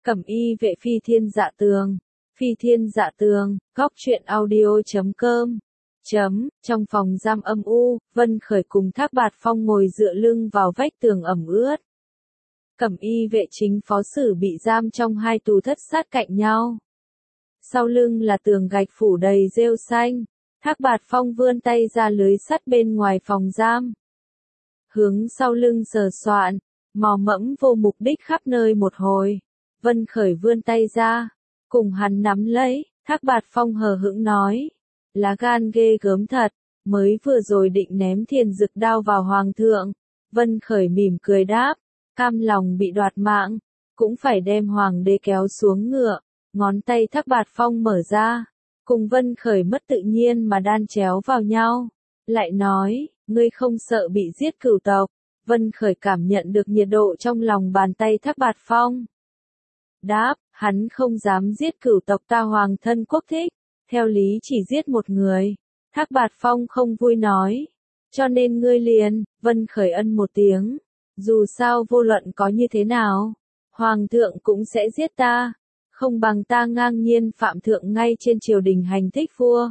Cẩm y vệ phi thiên dạ tường. Phi thiên dạ tường, góc truyện audio.com. Trong phòng giam âm u, Vân Khởi cùng Thác Bạt Phong ngồi dựa lưng vào vách tường ẩm ướt. Cẩm y vệ chính phó sử bị giam trong hai tù thất sát cạnh nhau. Sau lưng là tường gạch phủ đầy rêu xanh. Thác Bạt Phong vươn tay ra lưới sắt bên ngoài phòng giam. Hướng sau lưng sờ soạn, mò mẫm vô mục đích khắp nơi một hồi. Vân Khởi vươn tay ra, cùng hắn nắm lấy, Thác Bạt Phong hờ hững nói. Lá gan ghê gớm thật, mới vừa rồi định ném thiền dực đao vào hoàng thượng. Vân Khởi mỉm cười đáp, cam lòng bị đoạt mạng, cũng phải đem hoàng đế kéo xuống ngựa. Ngón tay Thác Bạt Phong mở ra, cùng Vân Khởi mất tự nhiên mà đan chéo vào nhau. Lại nói, ngươi không sợ bị giết cửu tộc. Vân Khởi cảm nhận được nhiệt độ trong lòng bàn tay Thác Bạt Phong. Đáp, hắn không dám giết cửu tộc ta hoàng thân quốc thích, theo lý chỉ giết một người. Thác Bạt Phong không vui nói, cho nên ngươi liền. Vân Khởi ân một tiếng, dù sao vô luận có như thế nào, hoàng thượng cũng sẽ giết ta, không bằng ta ngang nhiên phạm thượng ngay trên triều đình hành thích vua.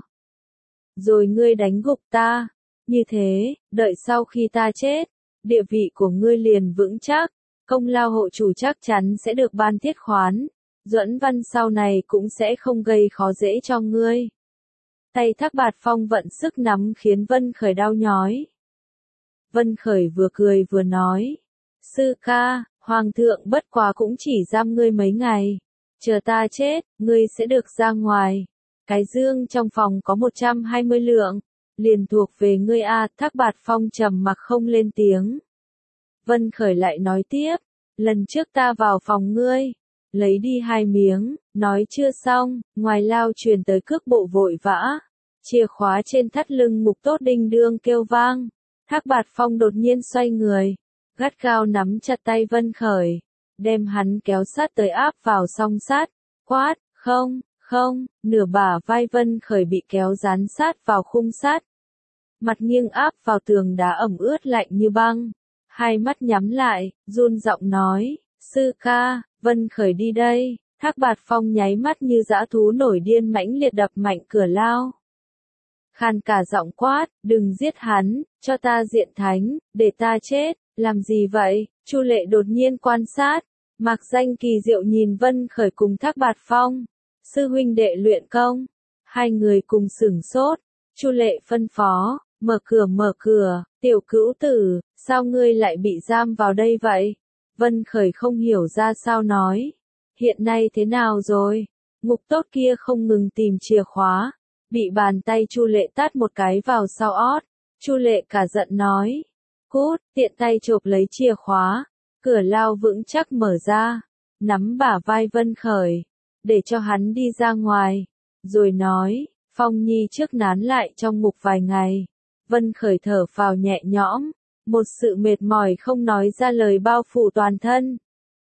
Rồi ngươi đánh gục ta, như thế, đợi sau khi ta chết, địa vị của ngươi liền vững chắc, công lao hộ chủ chắc chắn sẽ được ban thiết khoán, Duẫn Văn sau này cũng sẽ không gây khó dễ cho ngươi. Tay Thác Bạt Phong vận sức nắm khiến Vân Khởi đau nhói. Vân Khởi vừa cười vừa nói, sư ca, hoàng thượng bất quá cũng chỉ giam ngươi mấy ngày, chờ ta chết, ngươi sẽ được ra ngoài. Cái dương trong phòng có 120 lượng, liền thuộc về ngươi a. Thác Bạt Phong trầm mặc không lên tiếng. Vân Khởi lại nói tiếp, lần trước ta vào phòng ngươi, lấy đi 2 miếng, nói chưa xong, ngoài lao truyền tới cước bộ vội vã, chìa khóa trên thắt lưng Mục Tốt đinh đương kêu vang. Thác Bạt Phong đột nhiên xoay người, gắt gao nắm chặt tay Vân Khởi, đem hắn kéo sát tới áp vào song sắt, quát, không, nửa bả vai Vân Khởi bị kéo dán sát vào khung sắt. Mặt nghiêng áp vào tường đá ẩm ướt lạnh như băng, hai mắt nhắm lại, run giọng nói, sư ca, Vân Khởi đi đây. Thác Bạt Phong nháy mắt như dã thú nổi điên mãnh liệt đập mạnh cửa lao. Khàn cả giọng quát, đừng giết hắn, cho ta diện thánh, để ta chết. Làm gì vậy? Chu Lệ đột nhiên quan sát, Mạc Danh kỳ diệu nhìn Vân Khởi cùng Thác Bạt Phong. Sư huynh đệ luyện công. Hai người cùng sửng sốt. Chu Lệ phân phó, mở cửa, tiểu cữu tử, sao ngươi lại bị giam vào đây vậy? Vân Khởi không hiểu ra sao nói, hiện nay thế nào rồi? Mục Tốt kia không ngừng tìm chìa khóa, bị bàn tay Chu Lệ tát một cái vào sau ót. Chu Lệ cả giận nói, cút, tiện tay chộp lấy chìa khóa, cửa lao vững chắc mở ra, nắm bả vai Vân Khởi, để cho hắn đi ra ngoài, rồi nói, Phong Nhi trước nán lại trong ngục vài ngày. Vân Khởi thở phào nhẹ nhõm, một sự mệt mỏi không nói ra lời bao phủ toàn thân.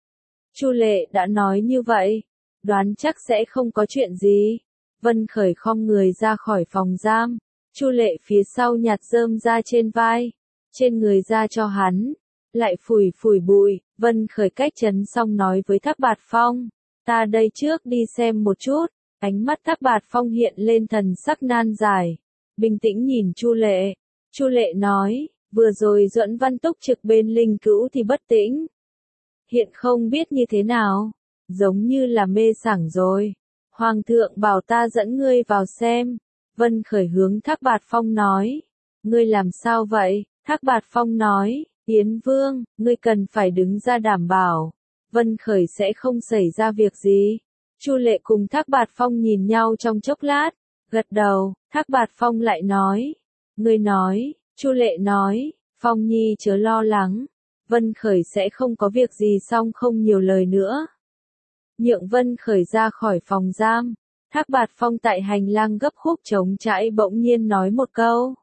Chu Lệ đã nói như vậy, đoán chắc sẽ không có chuyện gì. Vân Khởi khom người ra khỏi phòng giam, Chu Lệ phía sau nhặt rơm ra trên vai, trên người ra cho hắn, lại phủi phủi bụi. Vân Khởi cách trấn xong nói với Thác Bạt Phong, ta đây trước đi xem một chút. Ánh mắt Thác Bạt Phong hiện lên thần sắc nan giải, bình tĩnh nhìn Chu Lệ. Chu Lệ nói, vừa rồi Duẫn Văn túc trực bên linh cữu thì bất tĩnh, hiện không biết như thế nào, giống như là mê sảng rồi. Hoàng thượng bảo ta dẫn ngươi vào xem. Vân Khởi hướng Thác Bạt Phong nói, ngươi làm sao vậy? Thác Bạt Phong nói, Yến Vương, ngươi cần phải đứng ra đảm bảo, Vân Khởi sẽ không xảy ra việc gì. Chu Lệ cùng Thác Bạt Phong nhìn nhau trong chốc lát, gật đầu. Thác Bạt Phong lại nói, ngươi nói. Chu Lệ nói, Phong Nhi chớ lo lắng, Vân Khởi sẽ không có việc gì. Xong không nhiều lời nữa, nhượng Vân Khởi ra khỏi phòng giam. Thác Bạt Phong tại hành lang gấp khúc trống trải bỗng nhiên nói một câu,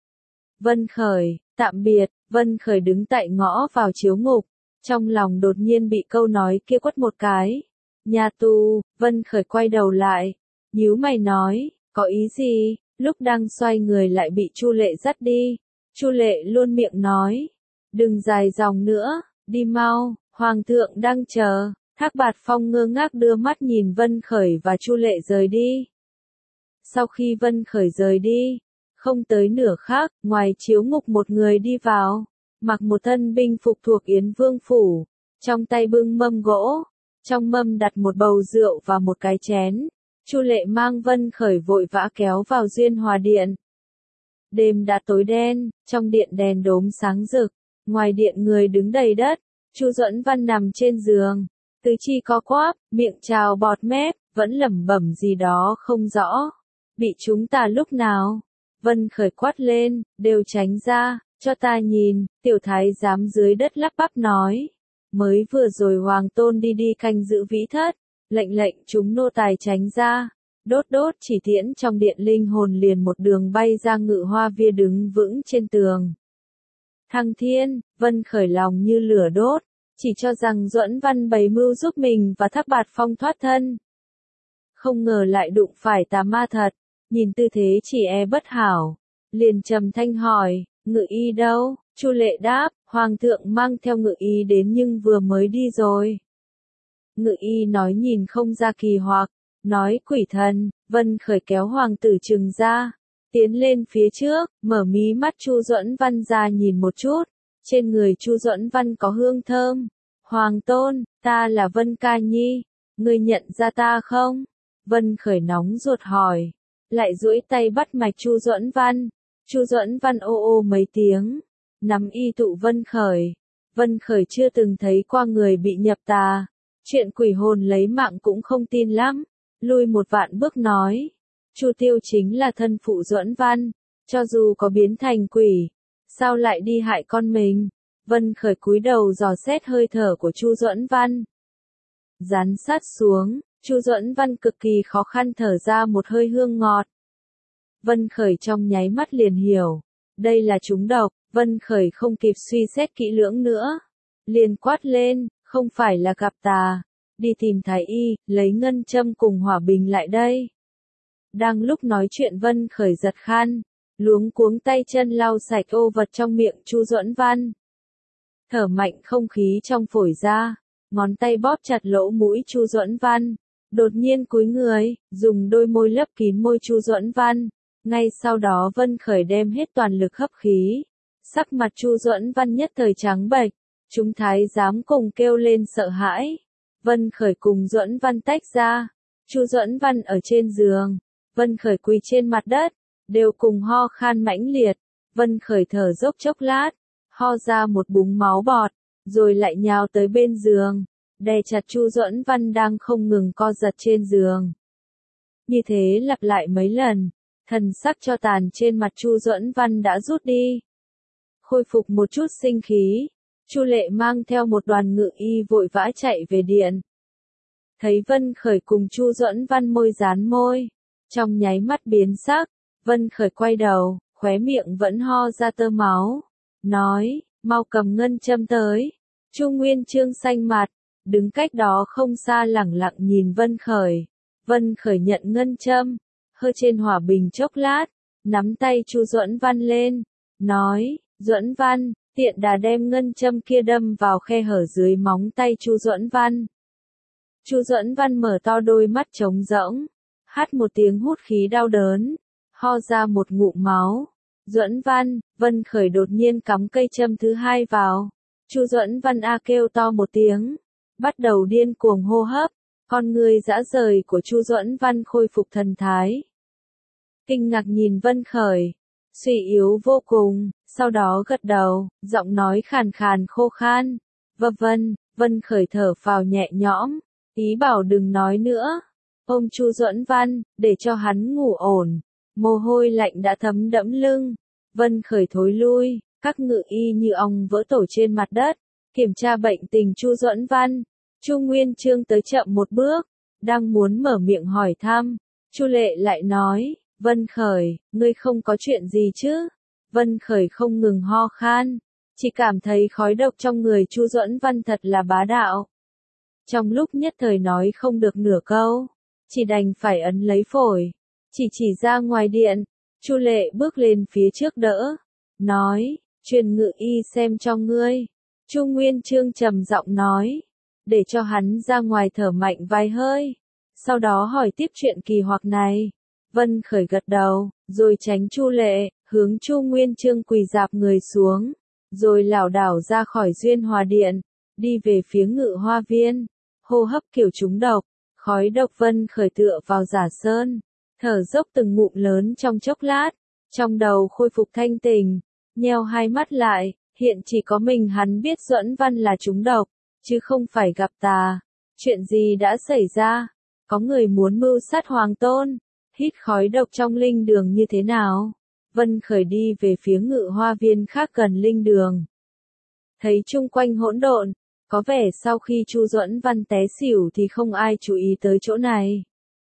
Vân Khởi, tạm biệt. Vân Khởi đứng tại ngõ vào chiếu ngục, trong lòng đột nhiên bị câu nói kia quất một cái. Nhà tù. Vân Khởi quay đầu lại, nhíu mày nói, có ý gì? Lúc đang xoay người lại bị Chu Lệ dắt đi. Chu Lệ luôn miệng nói, đừng dài dòng nữa, đi mau, hoàng thượng đang chờ. Thác Bạt Phong ngơ ngác đưa mắt nhìn Vân Khởi và Chu Lệ rời đi. Sau khi Vân Khởi rời đi, không tới nửa khắc, ngoài chiếu ngục một người đi vào, mặc một thân binh phục thuộc Yến Vương phủ, trong tay bưng mâm gỗ, trong mâm đặt một bầu rượu và một cái chén. Chu Lệ mang Vân Khởi vội vã kéo vào Duyên Hòa Điện. Đêm đã tối đen, trong điện đèn đốm sáng rực, ngoài điện người đứng đầy đất, Chu Duẫn Văn nằm trên giường, tứ chi co quắp, miệng trào bọt mép, vẫn lẩm bẩm gì đó không rõ. Bị chúng ta lúc nào? Vân Khởi quát lên, đều tránh ra, cho ta nhìn, tiểu thái giám dưới đất lắp bắp nói. Mới vừa rồi Hoàng Tôn đi canh giữ vĩ thất, lệnh chúng nô tài tránh ra. Đốt chỉ tiễn trong điện linh hồn liền một đường bay ra Ngự Hoa Viên đứng vững trên tường. Thăng thiên, Vân Khởi lòng như lửa đốt, chỉ cho rằng Duẫn Văn bày mưu giúp mình và Thác Bạt Phong thoát thân. Không ngờ lại đụng phải tà ma thật, nhìn tư thế chỉ bất hảo, liền trầm thanh hỏi, Ngự y đâu? Chu Lệ đáp, Hoàng thượng mang theo Ngự y đến nhưng vừa mới đi rồi. Ngự y nói nhìn không ra kỳ hoặc, nói quỷ thần. Vân Khởi kéo hoàng tử trừng ra, tiến lên phía trước, mở mí mắt Chu Duẫn Văn ra nhìn một chút, trên người Chu Duẫn Văn có hương thơm. Hoàng Tôn, ta là Vân Ca Nhi, ngươi nhận ra ta không? Vân Khởi nóng ruột hỏi, lại duỗi tay bắt mạch Chu Duẫn Văn. Chu Duẫn Văn ô mấy tiếng, nắm y tụ Vân Khởi. Vân Khởi chưa từng thấy qua người bị nhập tà, chuyện quỷ hồn lấy mạng cũng không tin lắm. Lui một vạn bước nói, Chu Tiêu chính là thân phụ Duẫn Văn, cho dù có biến thành quỷ, sao lại đi hại con mình? Vân Khởi cúi đầu dò xét hơi thở của Chu Duẫn Văn. Dán sát xuống, Chu Duẫn Văn cực kỳ khó khăn thở ra một hơi hương ngọt. Vân Khởi trong nháy mắt liền hiểu, đây là trúng độc. Vân Khởi không kịp suy xét kỹ lưỡng nữa, liền quát lên, không phải là gặp tà. Đi tìm thái y, lấy ngân châm cùng hỏa bình lại đây. Đang lúc nói chuyện Vân Khởi giật khăn, luống cuống tay chân lau sạch ô vật trong miệng Chu Duẫn Văn. Thở mạnh không khí trong phổi ra, ngón tay bóp chặt lỗ mũi Chu Duẫn Văn. Đột nhiên cúi người, dùng đôi môi lấp kín môi Chu Duẫn Văn. Ngay sau đó Vân Khởi đem hết toàn lực hấp khí. Sắc mặt Chu Duẫn Văn nhất thời trắng bệch, chúng thái giám cùng kêu lên sợ hãi. Vân Khởi cùng Duẫn Văn tách ra, Chu Duẫn Văn ở trên giường, Vân Khởi quỳ trên mặt đất, đều cùng ho khan mãnh liệt. Vân Khởi thở dốc chốc lát, ho ra một búng máu bọt, rồi lại nhào tới bên giường, đè chặt Chu Duẫn Văn đang không ngừng co giật trên giường. Như thế lặp lại mấy lần, thần sắc cho tàn trên mặt Chu Duẫn Văn đã rút đi. Khôi phục một chút sinh khí, Chu Lệ mang theo một đoàn ngự y vội vã chạy về điện. Thấy Vân Khởi cùng Chu Duẫn Văn môi dán môi, trong nháy mắt biến sắc, Vân Khởi quay đầu, khóe miệng vẫn ho ra tơ máu, nói, mau cầm ngân châm tới. Chu Nguyên Chương xanh mặt, đứng cách đó không xa lẳng lặng nhìn Vân Khởi. Vân Khởi nhận ngân châm, hơi trên hỏa bình chốc lát, nắm tay Chu Duẫn Văn lên, nói, Duẫn Văn, tiện đà đem ngân châm kia đâm vào khe hở dưới móng tay Chu Duẫn Văn. Chu Duẫn Văn mở to đôi mắt trống rỗng, hắt một tiếng hút khí đau đớn, ho ra một ngụm máu. Duẫn Văn, Vân Khởi đột nhiên cắm cây châm thứ hai vào. Chu Duẫn Văn kêu to một tiếng, bắt đầu điên cuồng hô hấp, con người dã rời của Chu Duẫn Văn khôi phục thần thái. Kinh ngạc nhìn Vân Khởi, suy yếu vô cùng, sau đó gật đầu, giọng nói khàn khàn khô khan. Vân Khởi thở phào nhẹ nhõm, ý bảo đừng nói nữa. Ôm Chu Duẫn Văn, để cho hắn ngủ ổn. Mồ hôi lạnh đã thấm đẫm lưng. Vân Khởi thối lui, các ngự y như ong vỡ tổ trên mặt đất, kiểm tra bệnh tình Chu Duẫn Văn. Chu Nguyên Chương tới chậm một bước, đang muốn mở miệng hỏi thăm, Chu Lệ lại nói, Vân Khởi, ngươi không có chuyện gì chứ? Vân Khởi không ngừng ho khan, chỉ cảm thấy khói độc trong người Chu Duẫn Văn thật là bá đạo. Trong lúc nhất thời nói không được nửa câu, chỉ đành phải ấn lấy phổi, chỉ ra ngoài điện. Chu Lệ bước lên phía trước đỡ, nói, truyền ngự y xem cho ngươi. Chu Nguyên Chương trầm giọng nói, để cho hắn ra ngoài thở mạnh vài hơi. Sau đó hỏi tiếp chuyện kỳ hoặc này. Vân Khởi gật đầu, rồi tránh Chu Lệ, hướng Chu Nguyên Chương quỳ dạp người xuống, rồi lảo đảo ra khỏi Duyên Hòa Điện, đi về phía Ngự Hoa Viên. Hô hấp kiểu trúng độc, khói độc. Vân Khởi tựa vào giả sơn, thở dốc từng ngụm lớn trong chốc lát, trong đầu khôi phục thanh tỉnh, nheo hai mắt lại, hiện chỉ có mình hắn biết Duẫn Văn là trúng độc, chứ không phải gặp tà. Chuyện gì đã xảy ra? Có người muốn mưu sát Hoàng Tôn, hít khói độc trong linh đường như thế nào? Vân Khởi đi về phía Ngự Hoa Viên khác gần linh đường. Thấy chung quanh hỗn độn, có vẻ sau khi Chu Duẫn Văn té xỉu thì không ai chú ý tới chỗ này.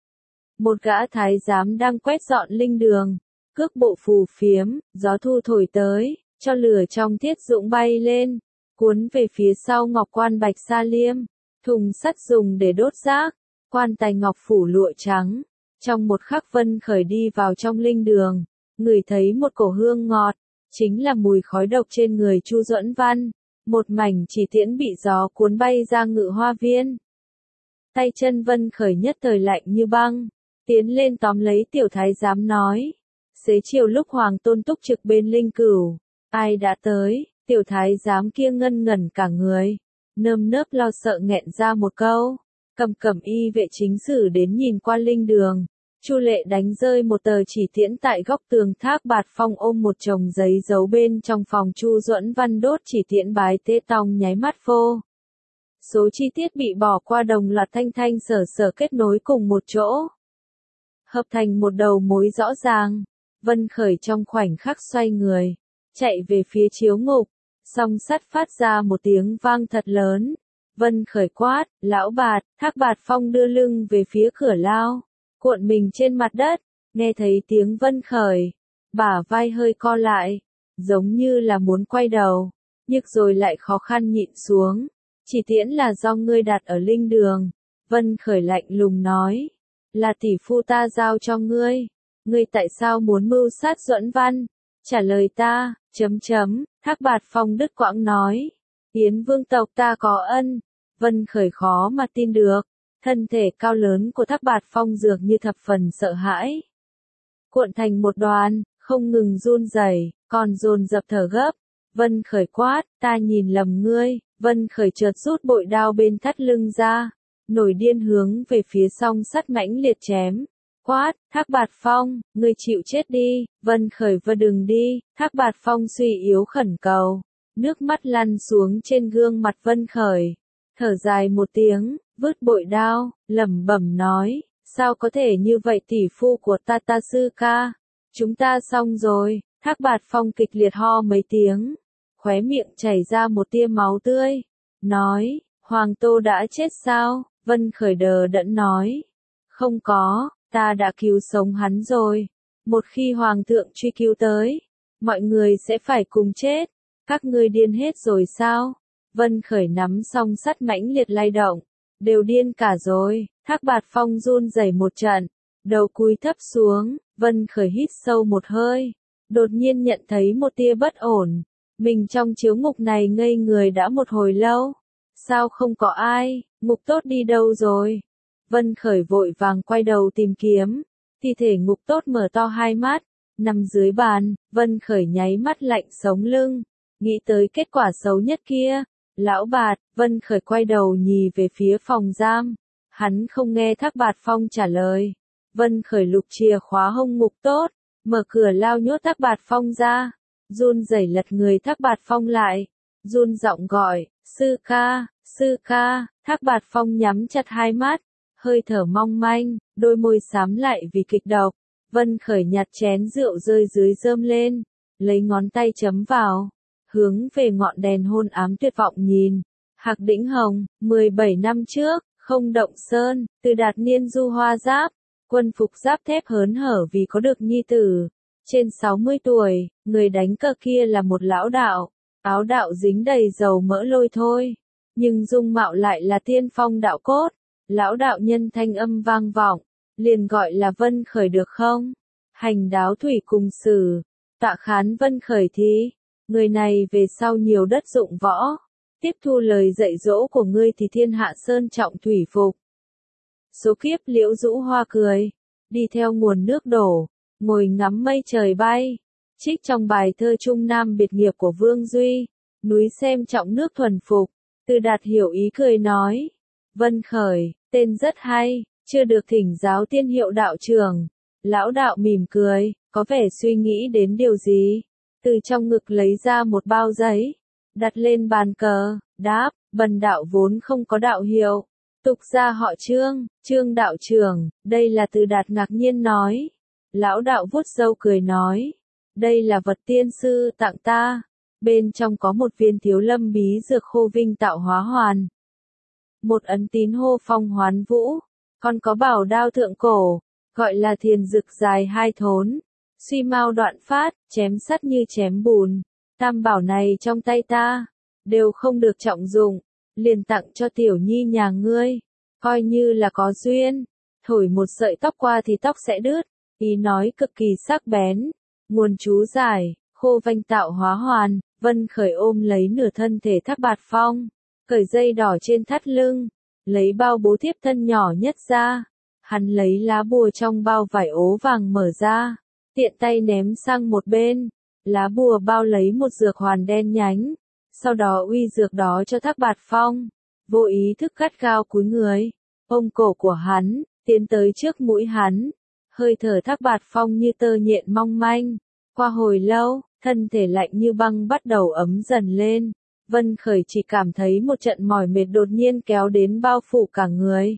Một gã thái giám đang quét dọn linh đường, cước bộ phù phiếm, gió thu thổi tới, cho lửa trong thiết dụng bay lên, cuốn về phía sau ngọc quan bạch sa liêm, thùng sắt dùng để đốt rác, quan tài ngọc phủ lụa trắng. Trong một khắc Vân Khởi đi vào trong linh đường, ngửi thấy một cổ hương ngọt, chính là mùi khói độc trên người Chu Duẫn Văn. Một mảnh chỉ tiễn bị gió cuốn bay ra Ngự Hoa Viên. Tay chân Vân Khởi nhất thời lạnh như băng, tiến lên tóm lấy tiểu thái giám nói. Xế chiều lúc Hoàng Tôn túc trực bên linh cửu, ai đã tới? Tiểu thái giám kia ngân ngẩn cả người, nơm nớp lo sợ nghẹn ra một câu. Cẩm y vệ chính sử đến nhìn qua linh đường. Chu Lệ đánh rơi một tờ chỉ tiễn tại góc tường. Thác Bạt Phong ôm một chồng giấy giấu bên trong phòng. Chu Duẫn Văn đốt chỉ tiễn bái tế tòng nháy mắt vô. Số chi tiết bị bỏ qua đồng loạt thanh thanh sở sở kết nối cùng một chỗ, hợp thành một đầu mối rõ ràng. Vân Khởi trong khoảnh khắc xoay người, chạy về phía chiếu ngục, song sắt phát ra một tiếng vang thật lớn. Vân Khởi quát, lão Bạt. Thác Bạt Phong đưa lưng về phía cửa lao, cuộn mình trên mặt đất, nghe thấy tiếng Vân Khởi, bả vai hơi co lại, giống như là muốn quay đầu, nhưng rồi lại khó khăn nhịn xuống. Chỉ tiễn là do ngươi đặt ở linh đường. Vân Khởi lạnh lùng nói, là tỷ phu ta giao cho ngươi. Ngươi tại sao muốn mưu sát Duẫn Văn? Trả lời ta. Thác Bạt Phong đứt quãng nói, Yến vương tộc ta có ân. Vân Khởi khó mà tin được, thân thể cao lớn của Thác Bạt Phong dường như thập phần sợ hãi, cuộn thành một đoàn, không ngừng run rẩy, còn dồn dập thở gấp. Vân Khởi quát, ta nhìn lầm ngươi. Vân Khởi chợt rút bội đao bên thắt lưng ra, nổi điên hướng về phía song sắt mãnh liệt chém. Quát, Thác Bạt Phong, ngươi chịu chết đi. Vân Khởi vơ đừng đi. Thác Bạt Phong suy yếu khẩn cầu, nước mắt lăn xuống trên gương mặt Vân Khởi, thở dài một tiếng, vứt bội đao, lẩm bẩm nói, sao có thể như vậy tỷ phu của ta sư ca, chúng ta xong rồi. Thác Bạt Phong kịch liệt ho mấy tiếng, khóe miệng chảy ra một tia máu tươi, nói, Hoàng Tô đã chết sao? Vân Khởi đờ đẫn nói, không có, ta đã cứu sống hắn rồi. Một khi Hoàng thượng truy cứu tới, mọi người sẽ phải cùng chết. Các ngươi điên hết rồi sao? Vân Khởi nắm song sắt mãnh liệt lay động, đều điên cả rồi. Thác Bạt Phong run rẩy một trận, đầu cúi thấp xuống. Vân Khởi hít sâu một hơi, đột nhiên nhận thấy một tia bất ổn. Mình trong chiếu ngục này ngây người đã một hồi lâu, sao không có ai? Ngục tốt đi đâu rồi? Vân Khởi vội vàng quay đầu tìm kiếm, thi thể ngục tốt mở to hai mắt, nằm dưới bàn. Vân Khởi nháy mắt lạnh sống lưng, nghĩ tới kết quả xấu nhất kia. Lão Bạt. Vân Khởi quay đầu nhìn về phía phòng giam, hắn không nghe Thác Bạt Phong trả lời. Vân Khởi lục chìa khóa hông ngục tốt, mở cửa lao nhốt Thác Bạt Phong ra, run rẩy lật người Thác Bạt Phong lại, run giọng gọi, sư ca, sư ca. Thác Bạt Phong nhắm chặt hai mắt, hơi thở mong manh, đôi môi xám lại vì kịch độc. Vân Khởi nhặt chén rượu rơi dưới rơm lên, lấy ngón tay chấm vào, hướng về ngọn đèn hôn ám tuyệt vọng nhìn. Hạc Đĩnh Hồng, 17 năm trước, không động sơn, từ đạt niên du hoa giáp, quân phục giáp thép hớn hở vì có được nhi tử. Trên 60 tuổi, người đánh cờ kia là một lão đạo, áo đạo dính đầy dầu mỡ lôi thôi, nhưng dung mạo lại là tiên phong đạo cốt. Lão đạo nhân thanh âm vang vọng, liền gọi là Vân Khởi được không? Hành đáo thủy cùng xử, tạ khán Vân Khởi thí. Người này về sau nhiều đất dụng võ, tiếp thu lời dạy dỗ của ngươi thì thiên hạ sơn trọng thủy phục. Số kiếp Liễu Dũ Hoa cười, đi theo nguồn nước đổ, ngồi ngắm mây trời bay. Trích trong bài thơ Trung Nam biệt nghiệp của Vương Duy, núi xem trọng nước thuần phục. Từ Đạt hiểu ý cười nói, Vân Khởi, tên rất hay, chưa được thỉnh giáo tiên hiệu đạo trưởng. Lão đạo mỉm cười, có vẻ suy nghĩ đến điều gì. Từ trong ngực lấy ra một bao giấy, đặt lên bàn cờ, đáp, bần đạo vốn không có đạo hiệu. Tục gia họ Trương, Trương đạo trưởng, đây là Từ Đạt ngạc nhiên nói. Lão đạo vuốt râu cười nói, đây là vật tiên sư tặng ta. Bên trong có một viên Thiếu Lâm bí dược khô vinh tạo hóa hoàn, một ấn tín hô phong hoán vũ, còn có bảo đao thượng cổ, gọi là thiền dực dài hai thốn, suy mau đoạn phát, chém sắt như chém bùn. Tam bảo này trong tay ta, đều không được trọng dụng, liền tặng cho tiểu nhi nhà ngươi, coi như là có duyên, thổi một sợi tóc qua thì tóc sẽ đứt, ý nói cực kỳ sắc bén. Nguồn chú giải, khô vanh tạo hóa hoàn, Vân Khởi ôm lấy nửa thân thể Thác Bạt Phong, cởi dây đỏ trên thắt lưng, lấy bao bố thiếp thân nhỏ nhất ra, hắn lấy lá bùa trong bao vải ố vàng mở ra, tiện tay ném sang một bên, lá bùa bao lấy một dược hoàn đen nhánh, sau đó uy dược đó cho Thác Bạt Phong, vô ý thức gắt gao cúi người, ôm cổ của hắn, tiến tới trước mũi hắn, hơi thở Thác Bạt Phong như tơ nhện mong manh, qua hồi lâu, thân thể lạnh như băng bắt đầu ấm dần lên. Vân Khởi chỉ cảm thấy một trận mỏi mệt đột nhiên kéo đến bao phủ cả người.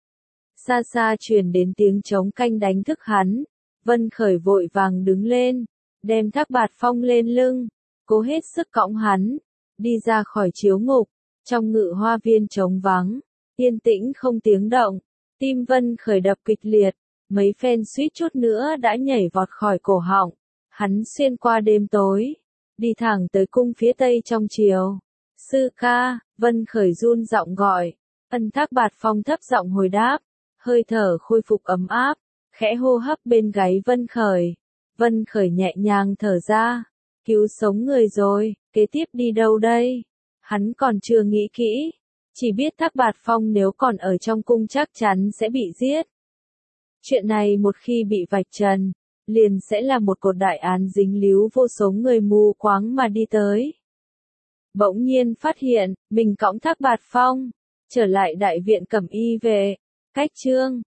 Xa xa truyền đến tiếng trống canh đánh thức hắn. Vân Khởi vội vàng đứng lên, đem Thác Bạt Phong lên lưng, cố hết sức cõng hắn, đi ra khỏi chiếu ngục. Trong ngự hoa viên trống vắng, yên tĩnh không tiếng động, tim Vân Khởi đập kịch liệt, mấy phen suýt chút nữa đã nhảy vọt khỏi cổ họng. Hắn xuyên qua đêm tối, đi thẳng tới cung phía tây trong chiều. Sư ca, Vân Khởi run giọng gọi. Thác Bạt Phong thấp giọng hồi đáp, hơi thở khôi phục ấm áp, khẽ hô hấp bên gáy Vân Khởi. Vân Khởi nhẹ nhàng thở ra, cứu sống người rồi, kế tiếp đi đâu đây? Hắn còn chưa nghĩ kỹ, chỉ biết Thác Bạt Phong nếu còn ở trong cung chắc chắn sẽ bị giết. Chuyện này một khi bị vạch trần, liền sẽ là một cột đại án dính líu vô số người mù quáng mà đi tới. Bỗng nhiên phát hiện, mình cõng Thác Bạt Phong, trở lại đại viện Cẩm Y về, cách chương